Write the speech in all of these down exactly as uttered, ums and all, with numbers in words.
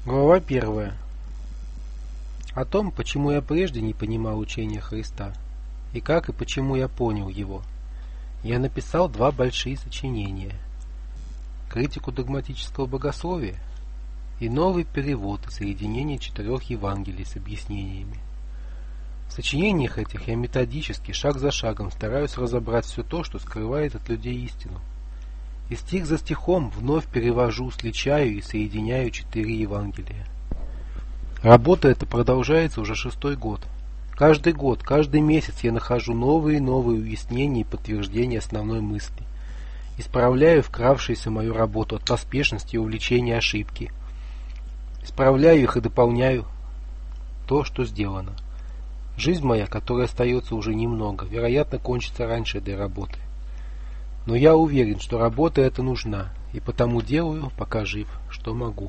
Глава первая. О том, почему я прежде не понимал учения Христа, и как и почему я понял его, я написал два большие сочинения: критику догматического богословия и новый перевод и соединение четырех Евангелий с объяснениями. В сочинениях этих я методически, шаг за шагом стараюсь разобрать все то, что скрывает от людей истину. И стих за стихом вновь перевожу, сличаю и соединяю четыре Евангелия. Работа эта продолжается уже шестой год. Каждый год, каждый месяц я нахожу новые и новые уяснения и подтверждения основной мысли. Исправляю вкравшуюся мою работу от поспешности и увлечения ошибки. Исправляю их и дополняю то, что сделано. Жизнь моя, которая остается уже немного, вероятно, кончится раньше этой работы. Но я уверен, что работа эта нужна, и потому делаю, пока жив, что могу.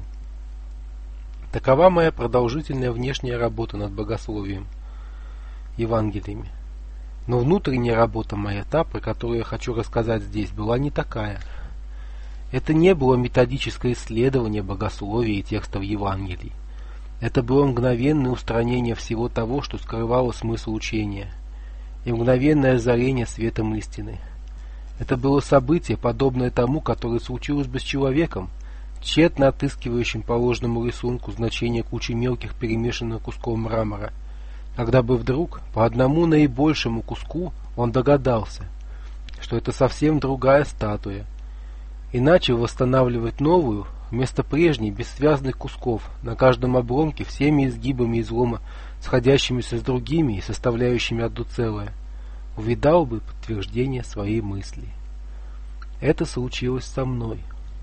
Такова моя продолжительная внешняя работа над богословием, Евангелиями. Но внутренняя работа моя, та, про которую я хочу рассказать здесь, была не такая. Это не было методическое исследование богословия и текстов Евангелий. Это было мгновенное устранение всего того, что скрывало смысл учения, и мгновенное озарение светом истины. Это было событие, подобное тому, которое случилось бы с человеком, тщетно отыскивающим по ложному рисунку значение кучи мелких перемешанных кусков мрамора, когда бы вдруг по одному наибольшему куску он догадался, что это совсем другая статуя, и начал восстанавливать новую вместо прежней бессвязных кусков, на каждом обломке всеми изгибами излома, сходящимися с другими и составляющими одно целое, увидал бы подтверждение своей мысли. Это случилось со мной.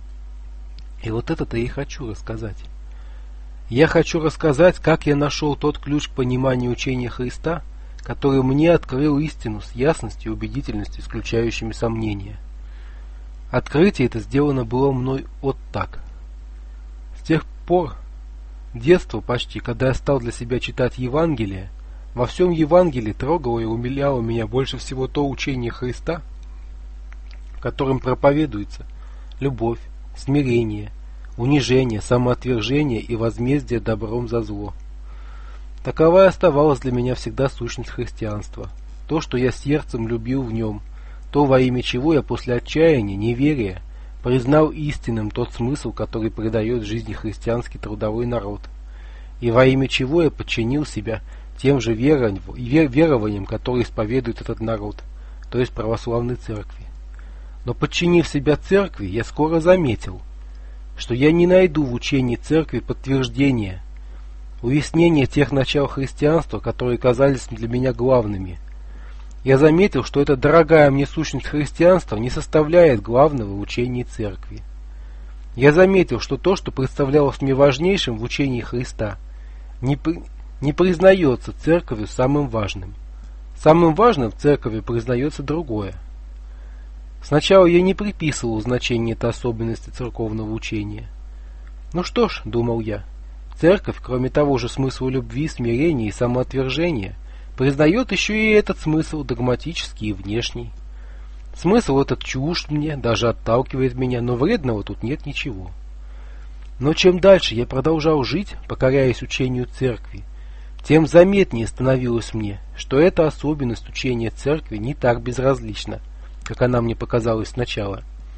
И вот это-то я и хочу рассказать. Я хочу рассказать, как я нашел тот ключ к пониманию учения Христа, который мне открыл истину с ясностью и убедительностью, исключающими сомнения. Открытие это сделано было мной вот так. С тех пор, детства почти, когда я стал для себя читать Евангелие, во всем Евангелии трогало и умиляло меня больше всего то учение Христа, которым проповедуется любовь, смирение, унижение, самоотвержение и возмездие добром за зло. Такова и оставалась для меня всегда сущность христианства, то, что я сердцем любил в нем, то, во имя чего я после отчаяния, неверия, признал истинным тот смысл, который придает жизни христианский трудовой народ, и во имя чего я подчинил себя тем же верованием, которые исповедует этот народ, то есть православной церкви. Но подчинив себя церкви, я скоро заметил, что я не найду в учении церкви подтверждения, уяснения тех начал христианства, которые казались для меня главными. Я заметил, что эта дорогая мне сущность христианства не составляет главного в учении церкви. Я заметил, что то, что представлялось мне важнейшим в учении Христа, не, при... не признается церковью самым важным. Самым важным в церкви признается другое. Сначала я не приписывал значение этой особенности церковного учения. Ну что ж, думал я, церковь, кроме того же смысла любви, смирения и самоотвержения, признает еще и этот смысл догматический и внешний. Смысл этот чужд мне, даже отталкивает меня, но вредного тут нет ничего. Но чем дальше я продолжал жить, покоряясь учению церкви, тем заметнее становилось мне, что эта особенность учения церкви не так безразлична, как она мне показалась сначала.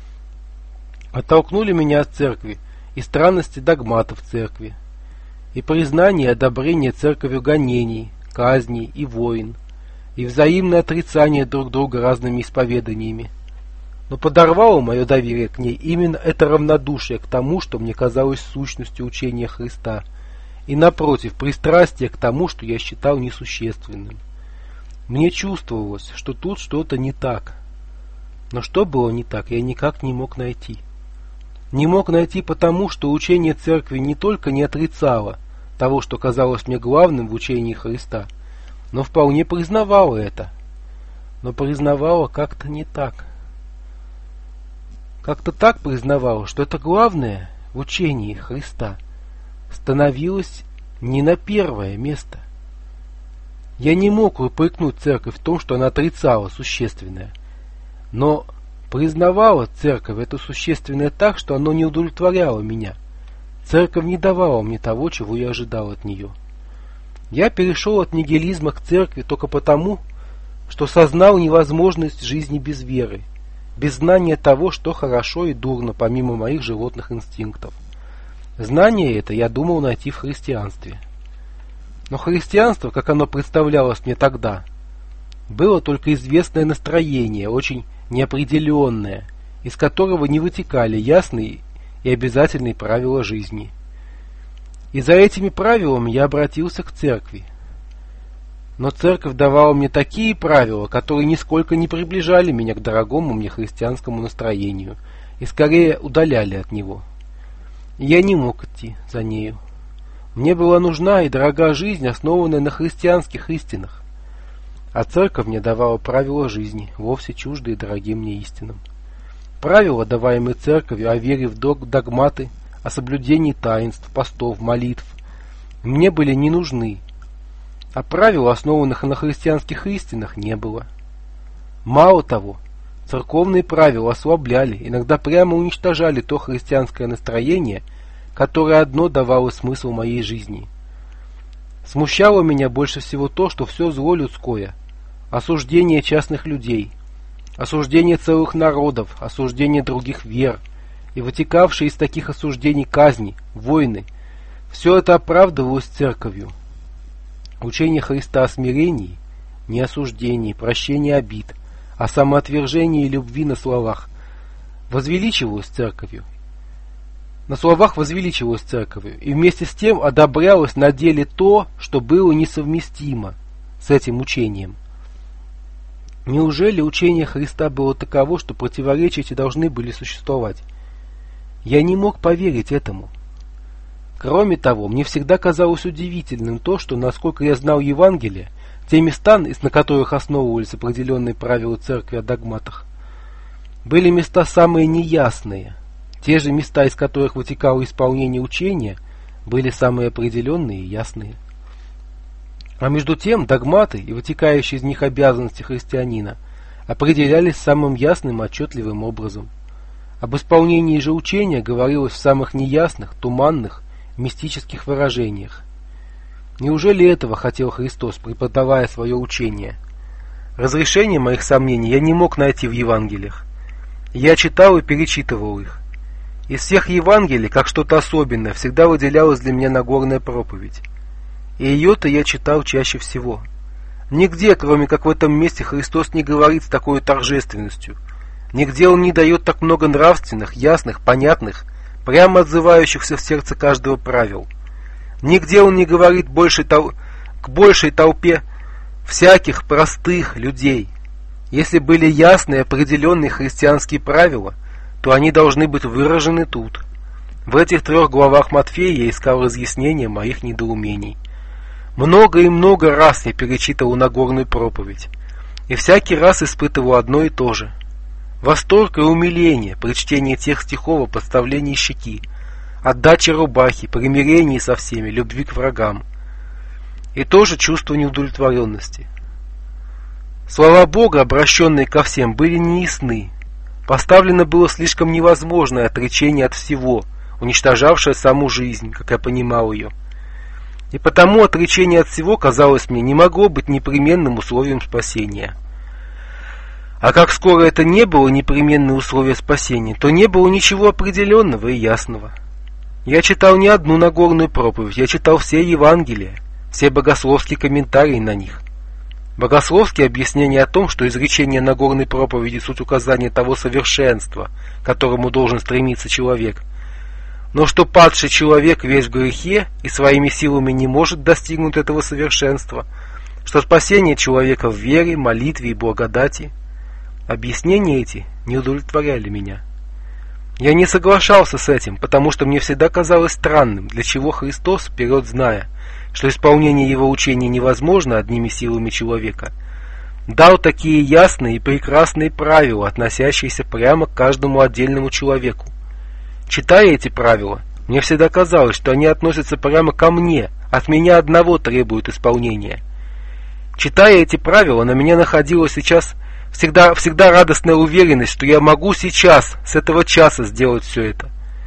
Оттолкнули меня от церкви и странности догматов церкви, и признание и одобрение церковью гонений, казней и войн, и взаимное отрицание друг друга разными исповеданиями. Но подорвало мое доверие к ней именно это равнодушие к тому, что мне казалось сущностью учения Христа, и, напротив, пристрастие к тому, что я считал несущественным. Мне чувствовалось, что тут что-то не так. Но что было не так, я никак не мог найти. Не мог найти потому, что учение церкви не только не отрицало того, что казалось мне главным в учении Христа, но вполне признавало это. Но признавало как-то не так. Как-то так признавало, что это главное в учении Христа становилось не на первое место. Я не мог упрекнуть церковь в том, что она отрицала существенное, но признавала церковь это существенное так, что оно не удовлетворяло меня, Церковь не давала мне того, чего я ожидал от нее. Я перешел от нигилизма к церкви только потому, что сознал невозможность жизни без веры, без знания того, что хорошо и дурно, помимо моих животных инстинктов. Знание это я думал найти в христианстве. Но христианство, как оно представлялось мне тогда, было только известное настроение, очень неопределенное, из которого не вытекали ясные и обязательные правила жизни. И за этими правилами я обратился к церкви. Но церковь давала мне такие правила, которые нисколько не приближали меня к дорогому мне христианскому настроению и скорее удаляли от него. И я не мог идти за нею. Мне была нужна и дорога жизнь, основанная на христианских истинах. А церковь мне давала правила жизни, вовсе чуждые дорогим мне истинам. Правила, даваемые церковью о вере в догматы, о соблюдении таинств, постов, молитв, мне были не нужны, а правил, основанных на христианских истинах, не было. Мало того, церковные правила ослабляли, иногда прямо уничтожали то христианское настроение, которое одно давало смысл моей жизни. Смущало меня больше всего то, что все зло людское, осуждение частных людей, осуждение целых народов, осуждение других вер и вытекавшие из таких осуждений казни, войны, все это оправдывалось церковью. Учение Христа о смирении, не осуждении, прощении обид, а самоотвержении и любви на словах возвеличивалось церковью. На словах возвеличивалось церковью, и вместе с тем одобрялось на деле то, что было несовместимо с этим учением. Неужели учение Христа было таково, что противоречия эти должны были существовать? Я не мог поверить этому. Кроме того, мне всегда казалось удивительным то, что, насколько я знал Евангелие, те места, на которых основывались определенные правила церкви о догматах, были места самые неясные. Те же места, из которых вытекало исполнение учения, были самые определенные и ясные. А между тем догматы и вытекающие из них обязанности христианина определялись самым ясным и отчетливым образом. Об исполнении же учения говорилось в самых неясных, туманных, мистических выражениях. Неужели этого хотел Христос, преподавая свое учение? Разрешение моих сомнений я не мог найти в Евангелиях. Я читал и перечитывал их. Из всех Евангелий, как что-то особенное, всегда выделялась для меня Нагорная проповедь. И ее-то я читал чаще всего. Нигде, кроме как в этом месте, Христос не говорит с такой торжественностью. Нигде Он не дает так много нравственных, ясных, понятных, прямо отзывающихся в сердце каждого правил. Нигде Он не говорит больше тол- к большей толпе всяких простых людей. Если были ясные определенные христианские правила, то они должны быть выражены тут. В этих трех главах Матфея я искал разъяснения моих недоумений. Много и много раз я перечитывал Нагорную проповедь, и всякий раз испытывал одно и то же. Восторг и умиление при чтении тех стихов о подставлении щеки, отдаче рубахи, примирении со всеми, любви к врагам. И тоже чувство неудовлетворенности. Слова Бога, обращенные ко всем, были неясны. Поставлено было слишком невозможное отречение от всего, уничтожавшее саму жизнь, как я понимал ее. И потому отречение от всего, казалось мне, не могло быть непременным условием спасения. А как скоро это не было непременное условие спасения, то не было ничего определенного и ясного. Я читал не одну Нагорную проповедь, я читал все Евангелия, все богословские комментарии на них. Богословские объяснения о том, что изречения Нагорной проповеди суть указания того совершенства, к которому должен стремиться человек, но что падший человек весь в грехе и своими силами не может достигнуть этого совершенства, что спасение человека в вере, молитве и благодати. Объяснения эти не удовлетворяли меня. Я не соглашался с этим, потому что мне всегда казалось странным, для чего Христос, вперед зная, что исполнение Его учения невозможно одними силами человека, дал такие ясные и прекрасные правила, относящиеся прямо к каждому отдельному человеку. Читая эти правила, мне всегда казалось, что они относятся прямо ко мне, от меня одного требуют исполнения. Читая эти правила, на меня находила сейчас всегда, всегда радостная уверенность, что я могу сейчас, с этого часа сделать все это.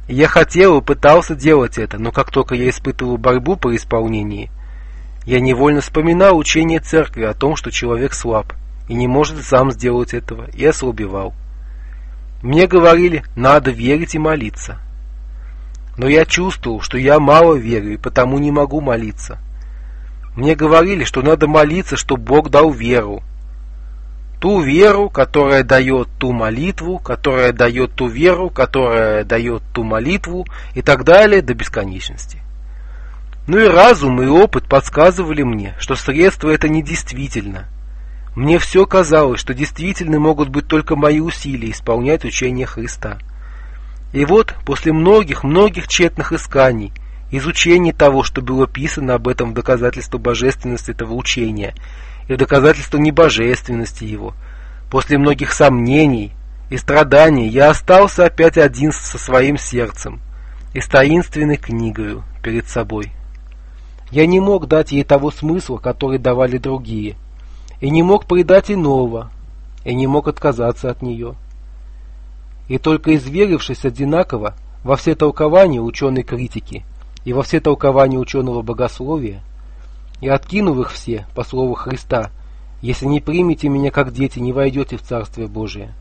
И я хотел и пытался делать это, но как только я испытывал борьбу при исполнении, я невольно вспоминал учение церкви о том, что человек слаб и не может сам сделать этого, и ослабевал. Мне говорили, надо верить и молиться. Но я чувствовал, что я мало верю и потому не могу молиться. Мне говорили, что надо молиться, чтобы Бог дал веру. Ту веру, которая дает ту молитву, которая дает ту веру, которая дает ту молитву и так далее до бесконечности. Ну и разум и опыт подсказывали мне, что средство это недействительно. Мне все казалось, что действительны могут быть только мои усилия исполнять учение Христа. И вот, после многих-многих тщетных исканий, изучения того, что было писано об этом в доказательство божественности этого учения и в доказательство небожественности его, после многих сомнений и страданий, я остался опять один со своим сердцем и с таинственной книгою перед собой. Я не мог дать ей того смысла, который давали другие, и не мог придать иного, и не мог отказаться от нее. И только изверившись одинаково во все толкования ученой критики и во все толкования ученого богословия, и откинув их все по слову Христа, если не примете меня как дети, не войдете в Царствие Божие,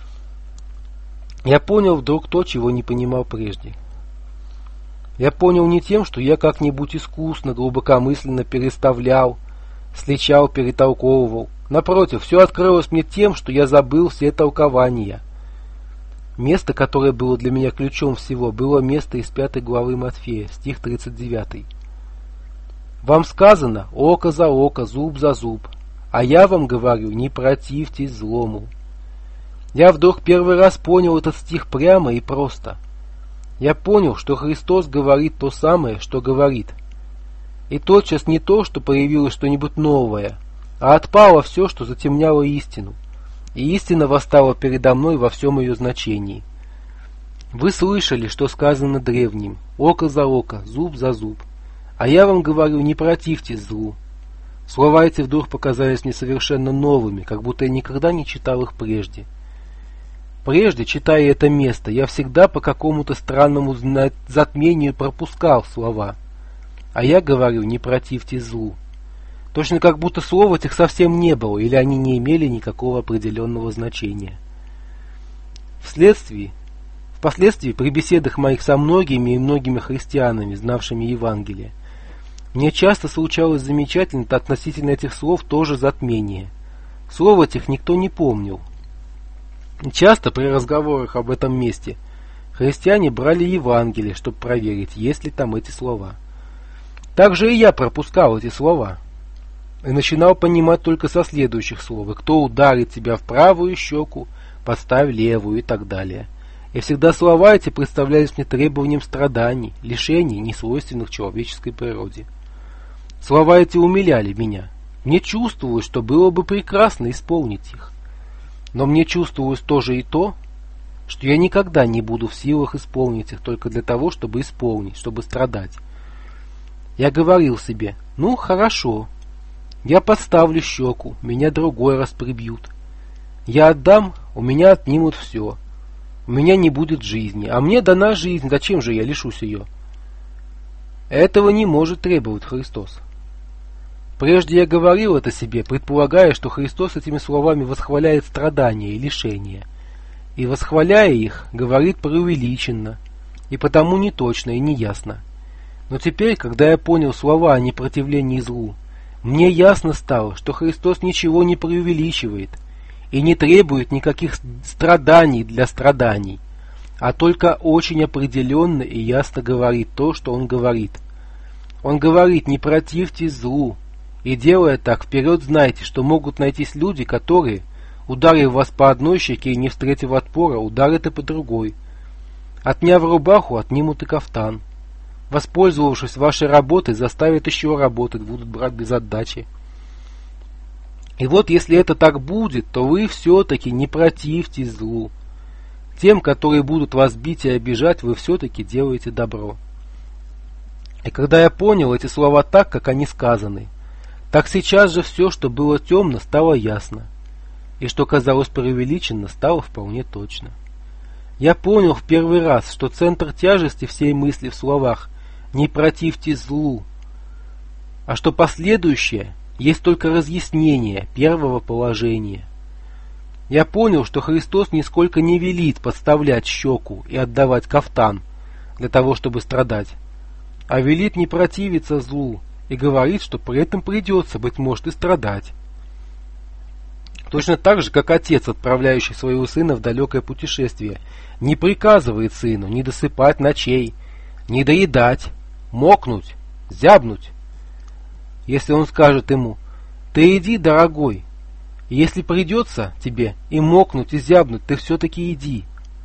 я понял вдруг то, чего не понимал прежде. Я понял не тем, что я как-нибудь искусно, глубокомысленно переставлял, сличал, перетолковывал. Напротив, все открылось мне тем, что я забыл все толкования. Место, которое было для меня ключом всего, было место из пятой главы Матфея, стих тридцать девятый. «Вам сказано, око за око, зуб за зуб, а я вам говорю, не противьтесь злому». Я вдруг первый раз понял этот стих прямо и просто. Я понял, что Христос говорит то самое, что говорит. И тотчас не то, что появилось что-нибудь новое, а отпало все, что затемняло истину. И истина восстала передо мной во всем ее значении. Вы слышали, что сказано древним: око за око, зуб за зуб. А я вам говорю, не противьтесь злу. Слова эти вдруг показались мне совершенно новыми, как будто я никогда не читал их прежде. Прежде, читая это место, я всегда по какому-то странному затмению пропускал слова. А я говорю, не противьтесь злу. Точно как будто слов этих совсем не было, или они не имели никакого определенного значения. Вследствие, впоследствии, при беседах моих со многими и многими христианами, знавшими Евангелие, мне часто случалось замечательно относительно этих слов тоже затмение. Слов этих никто не помнил. Часто при разговорах об этом месте христиане брали Евангелие, чтобы проверить, есть ли там эти слова. Также и я пропускал эти слова и начинал понимать только со следующих слов: кто ударит тебя в правую щеку, подставь левую и так далее. И всегда слова эти представлялись мне требованием страданий, лишений, несвойственных человеческой природе. Слова эти умиляли меня. Мне чувствовалось, что было бы прекрасно исполнить их. Но мне чувствовалось тоже и то, что я никогда не буду в силах исполнить их только для того, чтобы исполнить, чтобы страдать. Я говорил себе: ну, хорошо, я подставлю щеку, меня другой раз прибьют. Я отдам, у меня отнимут все. У меня не будет жизни, а мне дана жизнь, зачем же я лишусь ее? Этого не может требовать Христос. Прежде я говорил это себе, предполагая, что Христос этими словами восхваляет страдания и лишения. И, восхваляя их, говорит преувеличенно, и потому неточно и неясно. Но теперь, когда я понял слова о непротивлении злу, мне ясно стало, что Христос ничего не преувеличивает и не требует никаких страданий для страданий, а только очень определенно и ясно говорит то, что Он говорит. Он говорит: не противьтесь злу. И делая так, вперед знайте, что могут найтись люди, которые, ударив вас по одной щеке и не встретив отпора, ударят и по другой. Отняв рубаху, отнимут и кафтан. Воспользовавшись вашей работой, заставят еще работать, будут брать без отдачи. И вот если это так будет, то вы все-таки не противьтесь злу. Тем, которые будут вас бить и обижать, вы все-таки делаете добро. И когда я понял эти слова так, как они сказаны, так сейчас же все, что было темно, стало ясно, и что казалось преувеличенно, стало вполне точно. Я понял в первый раз, что центр тяжести всей мысли в словах «не противьтесь злу», а что последующее есть только разъяснение первого положения. Я понял, что Христос нисколько не велит подставлять щеку и отдавать кафтан для того, чтобы страдать, а велит не противиться злу и говорит, что при этом придется, быть может, и страдать. Точно так же, как отец, отправляющий своего сына в далекое путешествие, не приказывает сыну не досыпать ночей, не доедать, мокнуть, зябнуть. Если он скажет ему: «Ты иди, дорогой, и если придется тебе и мокнуть, и зябнуть, ты все-таки иди».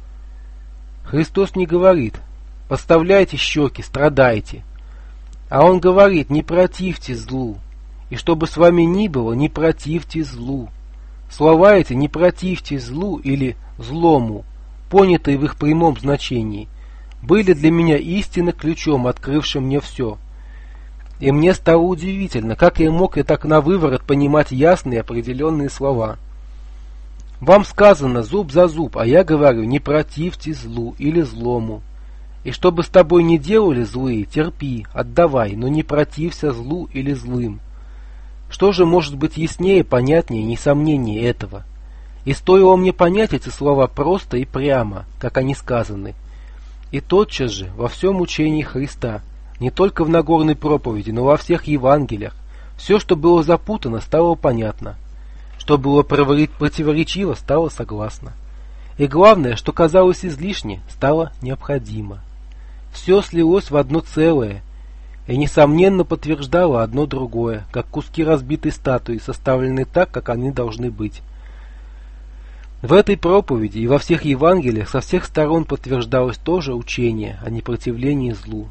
Христос не говорит: «Подставляйте щеки, страдайте», а Он говорит: «Не противьте злу, и что бы с вами ни было, не противьте злу». Слова эти «не противьте злу» или «злому», понятые в их прямом значении, были для меня истинно ключом, открывшим мне все. И мне стало удивительно, как я мог и так на выворот понимать ясные определенные слова. Вам сказано зуб за зуб, а я говорю: не противьте злу или злому. И что бы с тобой ни делали злые, терпи, отдавай, но не протився злу или злым. Что же может быть яснее, понятнее, несомнение этого? И стоило мне понять эти слова просто и прямо, как они сказаны. И тотчас же во всем учении Христа, не только в Нагорной проповеди, но во всех Евангелиях, все, что было запутано, стало понятно. Что было противоречиво, стало согласно. И главное, что казалось излишне, стало необходимо. Все слилось в одно целое и, несомненно, подтверждало одно другое, как куски разбитой статуи, составленные так, как они должны быть. В этой проповеди и во всех Евангелиях со всех сторон подтверждалось то же учение о непротивлении злу.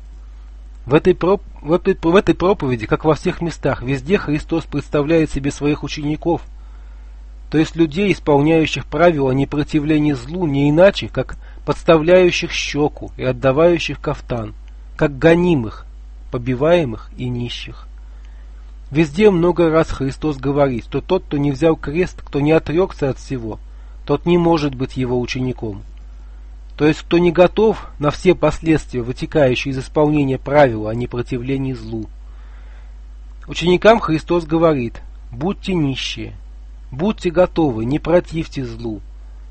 В этой, проп... в, этой... в этой проповеди, как во всех местах, везде Христос представляет себе своих учеников, то есть людей, исполняющих правила непротивления злу, не иначе, как подставляющих щеку и отдавающих кафтан, как гонимых, побиваемых и нищих. Везде много раз Христос говорит, что тот, кто не взял крест, кто не отрекся от всего, тот не может быть его учеником. То есть, кто не готов на все последствия, вытекающие из исполнения правила о непротивлении злу. Ученикам Христос говорит: будьте нищие, будьте готовы, не противьте злу.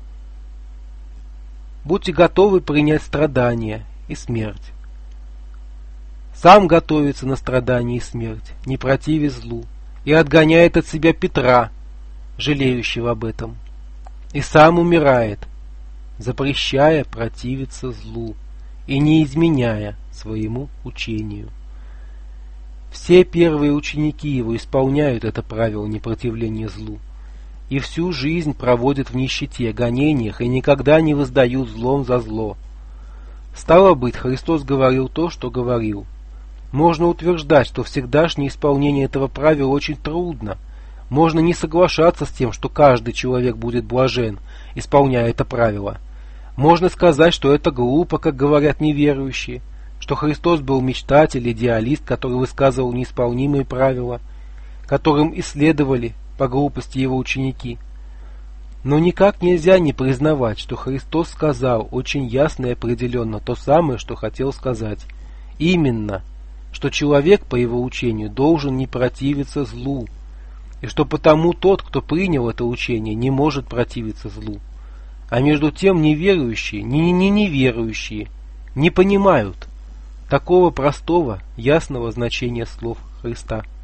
Будьте готовы принять страдания и смерть. Сам готовится на страдания и смерть, не противясь злу, и отгоняет от себя Петра, жалеющего об этом, и сам умирает, запрещая противиться злу и не изменяя своему учению. Все первые ученики его исполняют это правило непротивления злу, и всю жизнь проводят в нищете, гонениях и никогда не воздают злом за зло. Стало быть, Христос говорил то, что говорил. Можно утверждать, что всегдашнее исполнение этого правила очень трудно. Можно не соглашаться с тем, что каждый человек будет блажен, исполняя это правило. Можно сказать, что это глупо, как говорят неверующие, что Христос был мечтатель, идеалист, который высказывал неисполнимые правила, которым исследовали по глупости его ученики. Но никак нельзя не признавать, что Христос сказал очень ясно и определенно то самое, что хотел сказать. Именно, что человек, по его учению, должен не противиться злу, и что потому тот, кто принял это учение, не может противиться злу. А между тем неверующие, не, не неверующие, не понимают такого простого, ясного значения слов Христа.